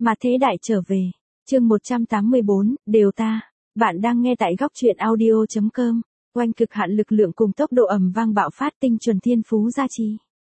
Mà thế đại trở về. Chương 184, đều ta. Bạn đang nghe tại góc truyện audio.com. Oanh cực hạn lực lượng cùng tốc độ ầm vang bạo phát tinh chuẩn thiên phú gia trì.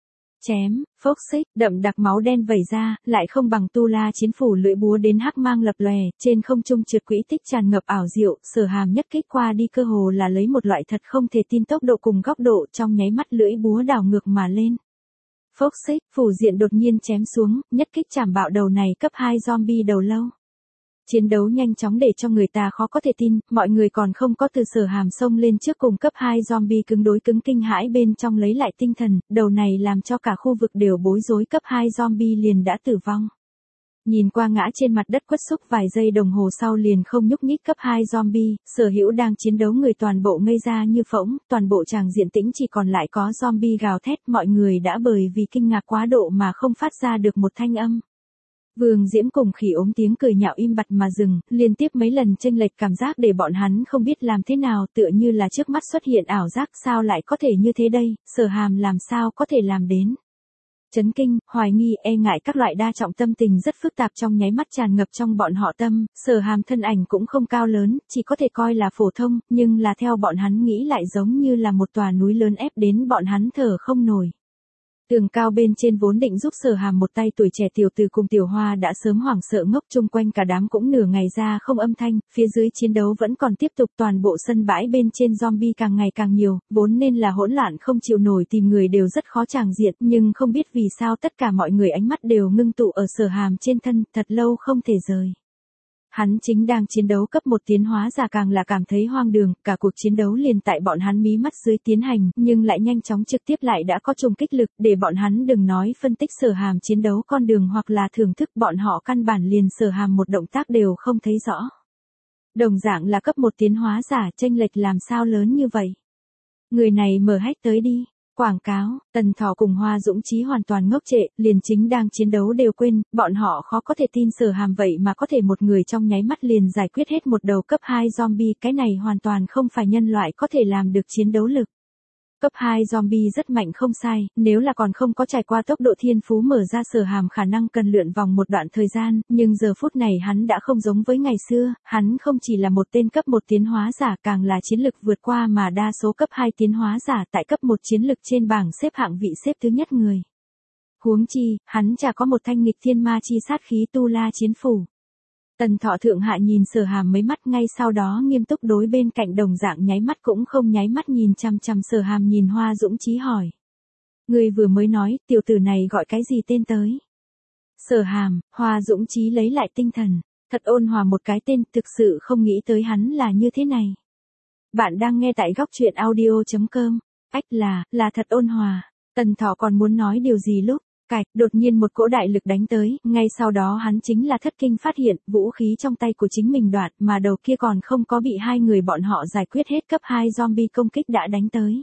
Chém, phốc xích, đậm đặc máu đen vẩy ra, lại không bằng tu la chiến phủ lưỡi búa đến hắc mang lập lòe, trên không trung trượt quỹ tích tràn ngập ảo diệu, Sở Hàm nhất kích qua đi cơ hồ là lấy một loại thật không thể tin tốc độ cùng góc độ, trong nháy mắt lưỡi búa đảo ngược mà lên. Phốc xích, phủ diện đột nhiên chém xuống, nhất kích chảm bạo đầu này cấp 2 zombie đầu lâu. Chiến đấu nhanh chóng để cho người ta khó có thể tin, mọi người còn không có từ Sở Hàm xông lên trước cùng cấp 2 zombie cứng đối cứng kinh hãi bên trong lấy lại tinh thần, đầu này làm cho cả khu vực đều bối rối, cấp 2 zombie liền đã tử vong. Nhìn qua ngã trên mặt đất quất xúc vài giây đồng hồ sau liền không nhúc nhích cấp 2 zombie, Sở Hữu đang chiến đấu người toàn bộ ngây ra như phỗng, toàn bộ tràng diện tĩnh chỉ còn lại có zombie gào thét, mọi người đã bởi vì kinh ngạc quá độ mà không phát ra được một thanh âm. Vương Diễm cùng Khỉ ốm tiếng cười nhạo im bặt mà dừng, liên tiếp mấy lần chênh lệch cảm giác để bọn hắn không biết làm thế nào, tựa như là trước mắt xuất hiện ảo giác, sao lại có thể như thế đây, Sở Hàm làm sao có thể làm đến. Chấn kinh, hoài nghi, e ngại các loại đa trọng tâm tình rất phức tạp trong nháy mắt tràn ngập trong bọn họ tâm, Sở Hàm thân ảnh cũng không cao lớn, chỉ có thể coi là phổ thông, nhưng là theo bọn hắn nghĩ lại giống như là một tòa núi lớn ép đến bọn hắn thở không nổi. Tường cao bên trên vốn định giúp Sở Hàm một tay tuổi trẻ tiểu tử cùng tiểu hoa đã sớm hoảng sợ ngốc, chung quanh cả đám cũng nửa ngày ra không âm thanh, phía dưới chiến đấu vẫn còn tiếp tục, toàn bộ sân bãi bên trên zombie càng ngày càng nhiều, vốn nên là hỗn loạn không chịu nổi, tìm người đều rất khó tràng diện, nhưng không biết vì sao tất cả mọi người ánh mắt đều ngưng tụ ở Sở Hàm trên thân, thật lâu không thể rời. Hắn chính đang chiến đấu cấp 1 tiến hóa giả càng là cảm thấy hoang đường, cả cuộc chiến đấu liền tại bọn hắn mí mắt dưới tiến hành, nhưng lại nhanh chóng trực tiếp lại đã có trùng kích lực, để bọn hắn đừng nói phân tích Sở Hàm chiến đấu con đường hoặc là thưởng thức, bọn họ căn bản liền Sở Hàm một động tác đều không thấy rõ. Đồng dạng là cấp 1 tiến hóa giả, chênh lệch làm sao lớn như vậy? Người này mở hách tới đi. Quảng cáo, Tần Thỏ cùng Hoa Dũng Chí hoàn toàn ngốc trệ, liền chính đang chiến đấu đều quên, bọn họ khó có thể tin Sở Hàm vậy mà có thể một người trong nháy mắt liền giải quyết hết một đầu cấp 2 zombie, cái này hoàn toàn không phải nhân loại có thể làm được chiến đấu lực. Cấp 2 zombie rất mạnh không sai, nếu là còn không có trải qua tốc độ thiên phú mở ra Sở Hàm khả năng cần lượn vòng một đoạn thời gian, nhưng giờ phút này hắn đã không giống với ngày xưa, hắn không chỉ là một tên cấp 1 tiến hóa giả, càng là chiến lực vượt qua mà đa số cấp 2 tiến hóa giả, tại cấp 1 chiến lực trên bảng xếp hạng vị xếp thứ nhất người. Huống chi, hắn chả có một thanh nghịch thiên ma chi sát khí tu la chiến phủ. Tần Thọ thượng hạ nhìn Sở Hàm mấy mắt, ngay sau đó nghiêm túc đối bên cạnh đồng dạng nháy mắt cũng không nháy mắt nhìn chằm chằm Sở Hàm, nhìn Hoa Dũng Chí hỏi. Người vừa mới nói, tiểu tử này gọi cái gì tên tới? Sở Hàm, Hoa Dũng Chí lấy lại tinh thần, thật ôn hòa một cái tên, thực sự không nghĩ tới hắn là như thế này. Bạn đang nghe tại góc truyện audio.com, ách là thật ôn hòa. Tần Thọ còn muốn nói điều gì lúc đột nhiên một cỗ đại lực đánh tới, ngay sau đó hắn chính là thất kinh phát hiện, vũ khí trong tay của chính mình đoạn, mà đầu kia còn không có bị hai người bọn họ giải quyết hết, cấp 2 zombie công kích đã đánh tới.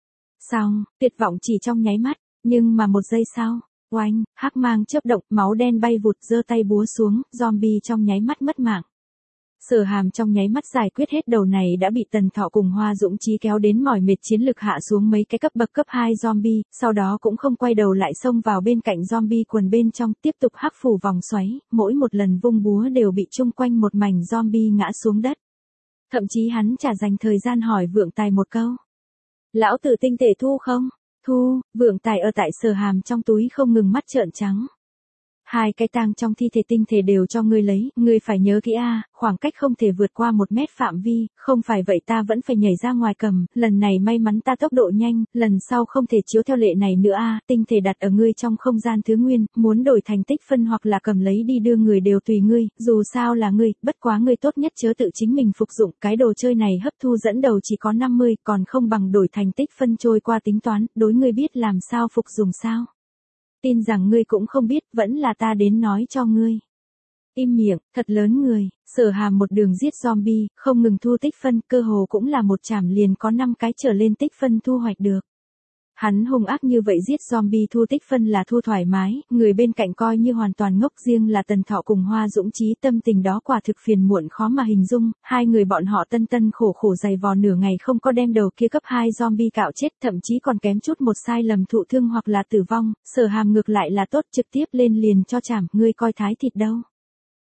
Xong, tuyệt vọng chỉ trong nháy mắt, nhưng mà một giây sau, oanh, hắc mang chớp động, máu đen bay vụt, giơ tay búa xuống, zombie trong nháy mắt mất mạng. Sở Hàm trong nháy mắt giải quyết hết đầu này đã bị Tần Thọ cùng Hoa Dũng Chí kéo đến mỏi mệt chiến lực hạ xuống mấy cái cấp bậc cấp 2 zombie, sau đó cũng không quay đầu lại xông vào bên cạnh zombie quần bên trong, tiếp tục hắc phủ vòng xoáy, mỗi một lần vung búa đều bị chung quanh một mảnh zombie ngã xuống đất. Thậm chí hắn chả dành thời gian hỏi Vượng Tài một câu. Lão tử tinh thể thu không? Thu, Vượng Tài ở tại Sở Hàm trong túi không ngừng mắt trợn trắng. 2 cái tang trong thi thể tinh thể đều cho ngươi lấy, ngươi phải nhớ kỹ khoảng cách không thể vượt qua 1 mét phạm vi, không phải vậy ta vẫn phải nhảy ra ngoài cầm, lần này may mắn ta tốc độ nhanh, lần sau không thể chiếu theo lệ này nữa tinh thể đặt ở ngươi trong không gian thứ nguyên, muốn đổi thành tích phân hoặc là cầm lấy đi đưa người đều tùy ngươi, dù sao là ngươi, bất quá ngươi tốt nhất chớ tự chính mình phục dụng, cái đồ chơi này hấp thu dẫn đầu chỉ có 50, còn không bằng đổi thành tích phân trôi qua tính toán, đối ngươi biết làm sao phục dùng sao? Tin rằng ngươi cũng không biết, vẫn là ta đến nói cho ngươi. Im miệng, thật lớn người, Sở Hàm một đường giết zombie, không ngừng thu tích phân, cơ hồ cũng là một chảm liền có 5 cái trở lên tích phân thu hoạch được. Hắn hung ác như vậy giết zombie thu tích phân là thu thoải mái, người bên cạnh coi như hoàn toàn ngốc, riêng là Tần Thọ cùng Hoa Dũng Chí tâm tình đó quả thực phiền muộn khó mà hình dung, hai người bọn họ tân khổ dày vò nửa ngày không có đem đầu kia cấp 2 zombie cạo chết, thậm chí còn kém chút một sai lầm thụ thương hoặc là tử vong, Sở Hàm ngược lại là tốt, trực tiếp lên liền cho chảm, ngươi coi thái thịt đâu.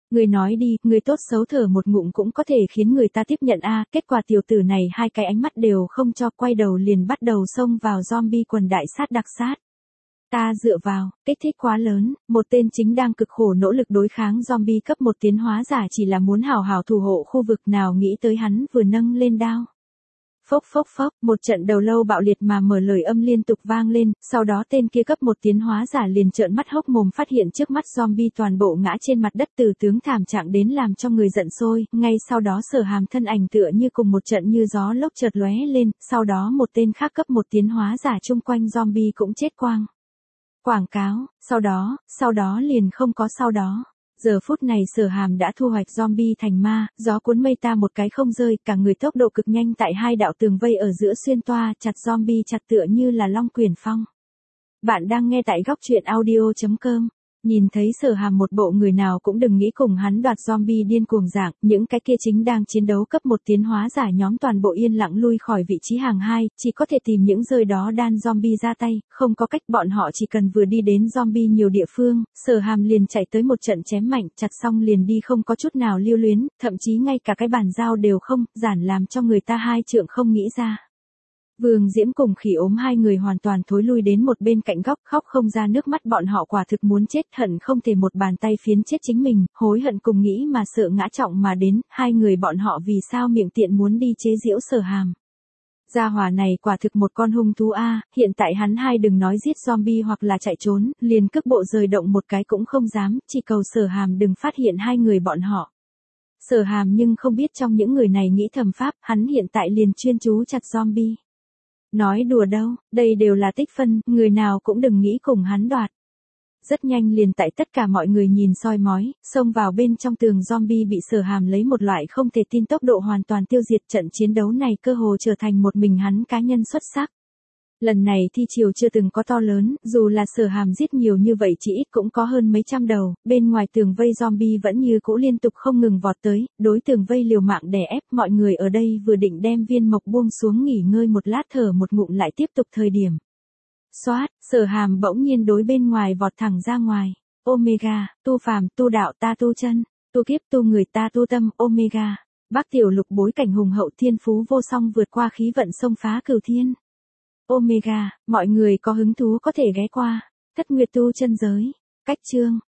Người nói đi, người tốt xấu thở một ngụm cũng có thể khiến người ta tiếp nhận a. Kết quả tiểu tử này hai cái ánh mắt đều không cho, quay đầu liền bắt đầu xông vào zombie quần đại sát đặc sát. Ta dựa vào, kích thích quá lớn, một tên chính đang cực khổ nỗ lực đối kháng zombie cấp 1 tiến hóa giả chỉ là muốn hào hào thủ hộ khu vực, nào nghĩ tới hắn vừa nâng lên đao. Phốc phốc phốc, một trận đầu lâu bạo liệt mà mở lời âm liên tục vang lên, sau đó tên kia cấp 1 tiến hóa giả liền trợn mắt hốc mồm phát hiện trước mắt zombie toàn bộ ngã trên mặt đất từ tướng thảm trạng đến làm cho người giận sôi, ngay sau đó Sở Hàm thân ảnh tựa như cùng một trận như gió lốc chợt lóe lên, sau đó một tên khác cấp 1 tiến hóa giả chung quanh zombie cũng chết quang. Quảng cáo, sau đó liền không có sau đó. Giờ phút này Sở Hàm đã thu hoạch zombie thành ma, gió cuốn mây ta một cái không rơi, cả người tốc độ cực nhanh tại hai đạo tường vây ở giữa xuyên toa, chặt zombie chặt tựa như là long quyển phong. Bạn đang nghe tại góc truyện audio.com. Nhìn thấy Sở Hàm một bộ người nào cũng đừng nghĩ cùng hắn đoạt zombie điên cuồng dạng, những cái kia chính đang chiến đấu cấp 1 tiến hóa giả nhóm toàn bộ yên lặng lui khỏi vị trí hàng 2, chỉ có thể tìm những rơi đó đan zombie ra tay, không có cách, bọn họ chỉ cần vừa đi đến zombie nhiều địa phương, Sở Hàm liền chạy tới một trận chém mạnh, chặt xong liền đi không có chút nào lưu luyến, thậm chí ngay cả cái bàn dao đều không, giản làm cho người ta hai trượng không nghĩ ra. Vương Diễm cùng Khỉ Ốm hai người hoàn toàn thối lui đến một bên cạnh góc, khóc không ra nước mắt, bọn họ quả thực muốn chết, hận không thể một bàn tay phiến chết chính mình, hối hận cùng nghĩ mà sợ ngã trọng mà đến, hai người bọn họ vì sao miệng tiện muốn đi chế giễu Sở Hàm. Gia hỏa này quả thực một con hung thú a, hiện tại hắn hai đừng nói giết zombie hoặc là chạy trốn, liền cước bộ rời động một cái cũng không dám, chỉ cầu Sở Hàm đừng phát hiện hai người bọn họ. Sở Hàm nhưng không biết trong những người này nghĩ thầm pháp, hắn hiện tại liền chuyên chú chặt zombie. Nói đùa đâu, đây đều là tích phân, người nào cũng đừng nghĩ cùng hắn đoạt. Rất nhanh liền tại tất cả mọi người nhìn soi mói, xông vào bên trong tường zombie bị Sở Hàm lấy một loại không thể tin tốc độ hoàn toàn tiêu diệt, trận chiến đấu này cơ hồ trở thành một mình hắn cá nhân xuất sắc. Lần này thi chiều chưa từng có to lớn, dù là Sở Hàm giết nhiều như vậy chỉ ít cũng có hơn mấy trăm đầu, bên ngoài tường vây zombie vẫn như cũ liên tục không ngừng vọt tới, đối tường vây liều mạng đè ép, mọi người ở đây vừa định đem viên mộc buông xuống nghỉ ngơi một lát thở một ngụm lại tiếp tục thời điểm. Xoát, Sở Hàm bỗng nhiên đối bên ngoài vọt thẳng ra ngoài. Omega, tu phàm, tu đạo ta tu chân, tu kiếp tu người ta tu tâm, Omega. Bác tiểu lục bối cảnh hùng hậu thiên phú vô song vượt qua khí vận xông phá cửu thiên. Omega, mọi người có hứng thú có thể ghé qua. Thất Nguyệt tu chân giới. Cách chương.